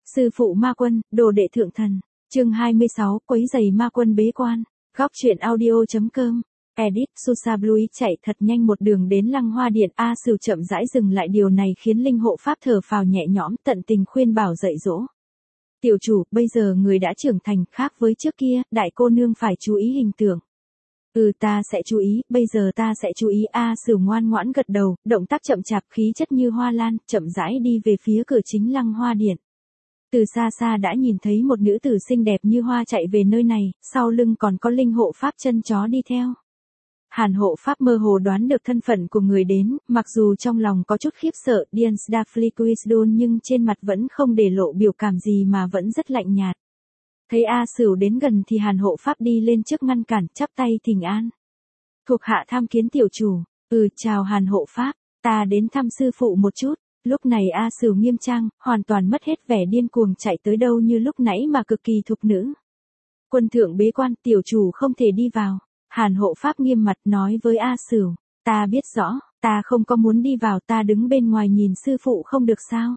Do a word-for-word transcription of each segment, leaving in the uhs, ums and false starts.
Sư phụ ma quân, đồ đệ thượng thần. Chương hai mươi sáu, quấy giày ma quân bế quan. Góc truyện audio.com. Edit, Susabluy chạy thật nhanh một đường đến Lăng Hoa Điện. A Sửu chậm rãi dừng lại, điều này khiến linh hộ pháp thở phào nhẹ nhõm, tận tình khuyên bảo dạy dỗ. Tiểu chủ, bây giờ người đã trưởng thành, khác với trước kia, đại cô nương phải chú ý hình tượng. Ừ, ta sẽ chú ý, bây giờ ta sẽ chú ý. A Sửu ngoan ngoãn gật đầu, động tác chậm chạp, khí chất như hoa lan, chậm rãi đi về phía cửa chính Lăng Hoa Điện. Từ xa xa đã nhìn thấy một nữ tử xinh đẹp như hoa chạy về nơi này, sau lưng còn có linh hộ pháp chân chó đi theo. Hàn hộ pháp mơ hồ đoán được thân phận của người đến, mặc dù trong lòng có chút khiếp sợ, Diensdafliquisdon, nhưng trên mặt vẫn không để lộ biểu cảm gì mà vẫn rất lạnh nhạt. Thấy A Sửu đến gần thì Hàn hộ pháp đi lên trước ngăn cản, chắp tay thỉnh an. Thuộc hạ tham kiến tiểu chủ. Ừ, chào Hàn hộ pháp, ta đến thăm sư phụ một chút. Lúc này A Sửu nghiêm trang, hoàn toàn mất hết vẻ điên cuồng, chạy tới đâu như lúc nãy mà cực kỳ thục nữ. Quân thượng bế quan, tiểu chủ không thể đi vào. Hàn hộ pháp nghiêm mặt nói với A Sửu, ta biết rõ, ta không có muốn đi vào, ta đứng bên ngoài nhìn sư phụ không được sao?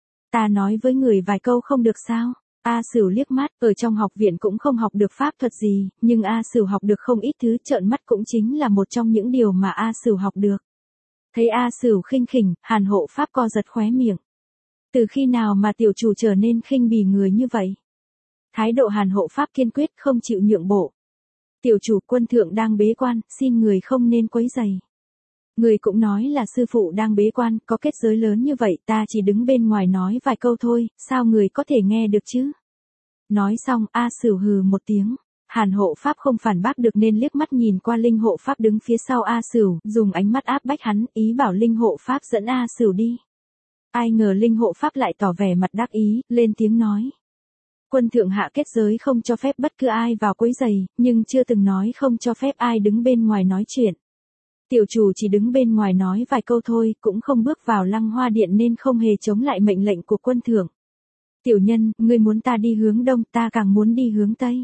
Ta nói với người vài câu không được sao? A Sửu liếc mắt, ở trong học viện cũng không học được pháp thuật gì, nhưng A Sửu học được không ít thứ, trợn mắt cũng chính là một trong những điều mà A Sửu học được. Thấy A Sửu khinh khỉnh, Hàn hộ pháp co giật khóe miệng. Từ khi nào mà tiểu chủ trở nên khinh bỉ người như vậy? Thái độ Hàn hộ pháp kiên quyết, không chịu nhượng bộ. Tiểu chủ, quân thượng đang bế quan, xin người không nên quấy rầy. Người cũng nói là sư phụ đang bế quan, có kết giới lớn như vậy, ta chỉ đứng bên ngoài nói vài câu thôi, sao người có thể nghe được chứ? Nói xong, A Sửu hừ một tiếng. Hàn hộ pháp không phản bác được nên liếc mắt nhìn qua linh hộ pháp đứng phía sau A Sửu, dùng ánh mắt áp bách hắn, ý bảo linh hộ pháp dẫn A Sửu đi. Ai ngờ linh hộ pháp lại tỏ vẻ mặt đắc ý, lên tiếng nói. Quân thượng hạ kết giới không cho phép bất cứ ai vào quấy giày, nhưng chưa từng nói không cho phép ai đứng bên ngoài nói chuyện. Tiểu chủ chỉ đứng bên ngoài nói vài câu thôi, cũng không bước vào Lăng Hoa Điện nên không hề chống lại mệnh lệnh của quân thượng. Tiểu nhân, ngươi muốn ta đi hướng đông, ta càng muốn đi hướng tây.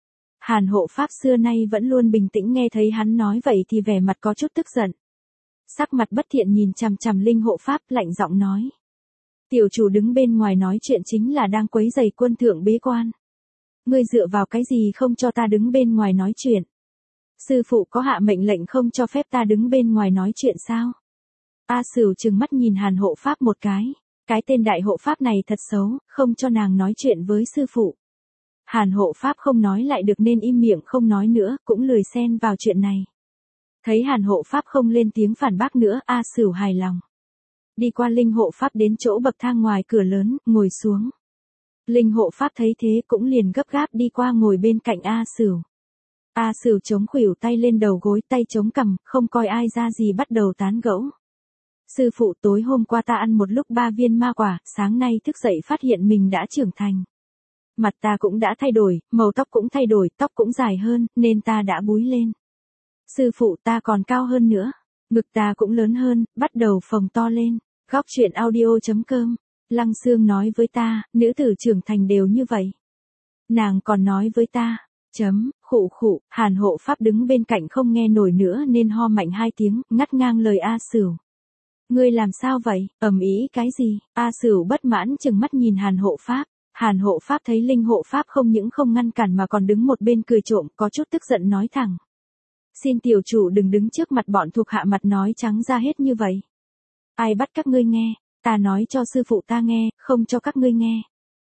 Hàn hộ pháp xưa nay vẫn luôn bình tĩnh, nghe thấy hắn nói vậy thì vẻ mặt có chút tức giận. Sắc mặt bất thiện nhìn chằm chằm linh hộ pháp, lạnh giọng nói. Tiểu chủ đứng bên ngoài nói chuyện chính là đang quấy rầy quân thượng bế quan. Ngươi dựa vào cái gì không cho ta đứng bên ngoài nói chuyện? Sư phụ có hạ mệnh lệnh không cho phép ta đứng bên ngoài nói chuyện sao? A Sửu trừng mắt nhìn Hàn hộ pháp một cái. Cái tên đại hộ pháp này thật xấu, không cho nàng nói chuyện với sư phụ. Hàn hộ pháp không nói lại được nên im miệng không nói nữa, cũng lười xen vào chuyện này. Thấy Hàn hộ pháp không lên tiếng phản bác nữa, A Sửu hài lòng. Đi qua linh hộ pháp đến chỗ bậc thang ngoài cửa lớn, ngồi xuống. Linh hộ pháp thấy thế cũng liền gấp gáp đi qua ngồi bên cạnh A Sửu. A Sửu chống khuỷu tay lên đầu gối, tay chống cằm, không coi ai ra gì, bắt đầu tán gẫu. Sư phụ, tối hôm qua ta ăn một lúc ba viên ma quả, sáng nay thức dậy phát hiện mình đã trưởng thành. Mặt ta cũng đã thay đổi, màu tóc cũng thay đổi, tóc cũng dài hơn, nên ta đã búi lên. Sư phụ, ta còn cao hơn nữa. Ngực ta cũng lớn hơn, bắt đầu phồng to lên. Góc truyện audio.com. Lăng Sương nói với ta, nữ tử trưởng thành đều như vậy. Nàng còn nói với ta, chấm, khụ khụ, Hàn hộ pháp đứng bên cạnh không nghe nổi nữa nên ho mạnh hai tiếng, ngắt ngang lời A Sửu. Ngươi làm sao vậy, ầm ĩ cái gì? A Sửu bất mãn chừng mắt nhìn Hàn hộ pháp. Hàn hộ pháp thấy linh hộ pháp không những không ngăn cản mà còn đứng một bên cười trộm, có chút tức giận nói thẳng. Xin tiểu chủ đừng đứng trước mặt bọn thuộc hạ mặt nói trắng ra hết như vậy. Ai bắt các ngươi nghe, ta nói cho sư phụ ta nghe, không cho các ngươi nghe.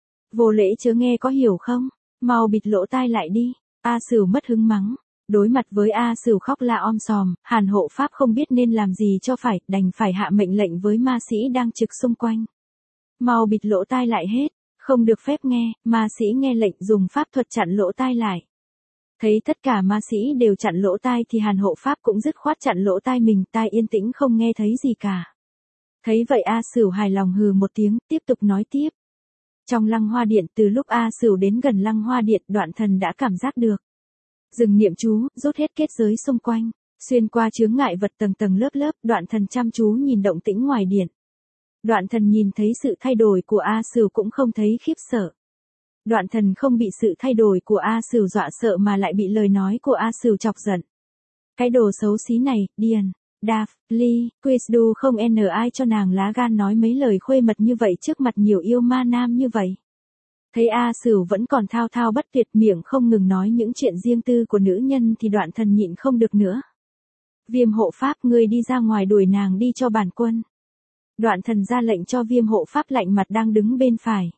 Vô lễ chớ nghe có hiểu không, mau bịt lỗ tai lại đi. A Sửu mất hứng mắng. Đối mặt với A Sửu khóc la om sòm, Hàn hộ pháp không biết nên làm gì cho phải, đành phải hạ mệnh lệnh với ma sĩ đang trực xung quanh. Mau bịt lỗ tai lại hết, không được phép nghe. Ma sĩ nghe lệnh dùng pháp thuật chặn lỗ tai lại. Thấy tất cả ma sĩ đều chặn lỗ tai thì Hàn hộ pháp cũng dứt khoát chặn lỗ tai mình, tai yên tĩnh không nghe thấy gì cả. Thấy vậy A Sửu hài lòng hừ một tiếng, tiếp tục nói tiếp. Trong Lăng Hoa Điện, từ lúc A Sửu đến gần Lăng Hoa Điện, Đoạn Thần đã cảm giác được. Dừng niệm chú, rút hết kết giới xung quanh, xuyên qua chướng ngại vật tầng tầng lớp lớp, Đoạn Thần chăm chú nhìn động tĩnh ngoài điện. Đoạn Thần nhìn thấy sự thay đổi của A Sửu cũng không thấy khiếp sợ. Đoạn Thần không bị sự thay đổi của A Sửu dọa sợ mà lại bị lời nói của A Sửu chọc giận. Cái đồ xấu xí này, điền, Daf, Ly, Quizdu không n ai cho nàng lá gan nói mấy lời khuê mật như vậy trước mặt nhiều yêu ma nam như vậy. Thấy A Sửu vẫn còn thao thao bất tuyệt, miệng không ngừng nói những chuyện riêng tư của nữ nhân thì Đoạn Thần nhịn không được nữa. Viêm hộ pháp, ngươi đi ra ngoài đuổi nàng đi cho bản quân. Đoạn Thần ra lệnh cho Viêm hộ pháp lạnh mặt đang đứng bên phải.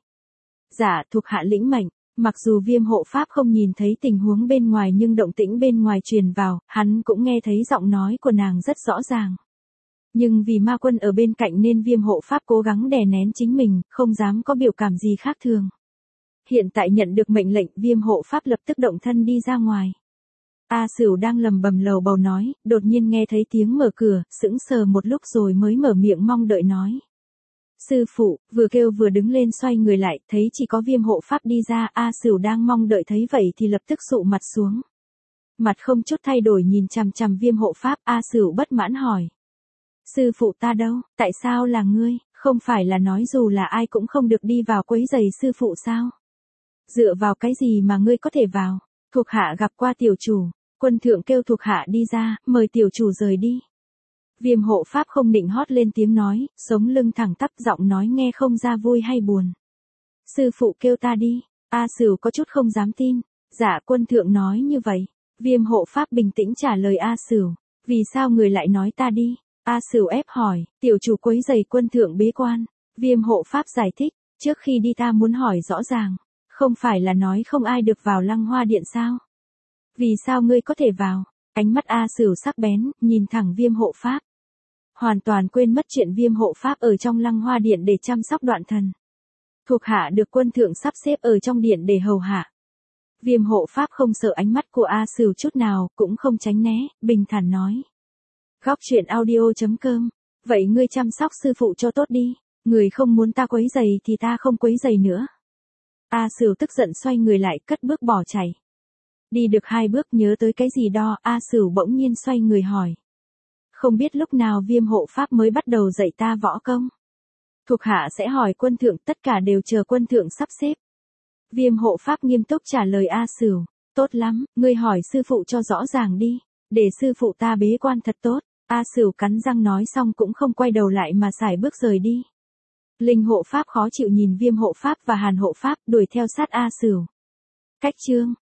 Dạ, thuộc hạ lĩnh mệnh. Mặc dù Viêm hộ pháp không nhìn thấy tình huống bên ngoài nhưng động tĩnh bên ngoài truyền vào, hắn cũng nghe thấy giọng nói của nàng rất rõ ràng. Nhưng vì ma quân ở bên cạnh nên Viêm hộ pháp cố gắng đè nén chính mình, không dám có biểu cảm gì khác thường. Hiện tại nhận được mệnh lệnh, Viêm hộ pháp lập tức động thân đi ra ngoài. A Sửu đang lầm bầm lầu bầu nói, đột nhiên nghe thấy tiếng mở cửa, sững sờ một lúc rồi mới mở miệng mong đợi nói. Sư phụ, vừa kêu vừa đứng lên xoay người lại, thấy chỉ có Viêm hộ pháp đi ra, A Sửu đang mong đợi thấy vậy thì lập tức sụ mặt xuống. Mặt không chút thay đổi nhìn chằm chằm Viêm hộ pháp, A Sửu bất mãn hỏi. Sư phụ ta đâu, tại sao là ngươi, không phải là nói dù là ai cũng không được đi vào quấy rầy sư phụ sao? Dựa vào cái gì mà ngươi có thể vào? Thuộc hạ gặp qua tiểu chủ, quân thượng kêu thuộc hạ đi ra, mời tiểu chủ rời đi. Viêm hộ pháp không định hót lên tiếng nói, sống lưng thẳng tắp, giọng nói nghe không ra vui hay buồn. Sư phụ kêu ta đi, A Sửu có chút không dám tin. Dạ, quân thượng nói như vậy. Viêm hộ pháp bình tĩnh trả lời A Sửu, vì sao người lại nói ta đi? A Sửu ép hỏi, tiểu chủ quấy rầy quân thượng bế quan. Viêm hộ pháp giải thích, trước khi đi ta muốn hỏi rõ ràng, không phải là nói không ai được vào Lăng Hoa Điện sao? Vì sao ngươi có thể vào? Ánh mắt A Sửu sắc bén, nhìn thẳng Viêm hộ pháp. Hoàn toàn quên mất chuyện Viêm hộ pháp ở trong Lăng Hoa Điện để chăm sóc Đoạn Thần. Thuộc hạ được quân thượng sắp xếp ở trong điện để hầu hạ. Viêm hộ pháp không sợ ánh mắt của A Sửu chút nào, cũng không tránh né, bình thản nói. Góc truyện audio chấm com. Vậy ngươi chăm sóc sư phụ cho tốt đi, người không muốn ta quấy giày thì ta không quấy giày nữa. A Sửu tức giận xoay người lại, cất bước bỏ chạy. Đi được hai bước nhớ tới cái gì đó, A Sửu bỗng nhiên xoay người hỏi. Không biết lúc nào Viêm hộ pháp mới bắt đầu dạy ta võ công? Thuộc hạ sẽ hỏi quân thượng, tất cả đều chờ quân thượng sắp xếp. Viêm hộ pháp nghiêm túc trả lời A Sửu. Tốt lắm, ngươi hỏi sư phụ cho rõ ràng đi, để sư phụ ta bế quan thật tốt. A Sửu cắn răng nói xong cũng không quay đầu lại mà sải bước rời đi. Linh hộ pháp khó chịu nhìn Viêm hộ pháp và Hàn hộ pháp đuổi theo sát A Sửu. Cách chương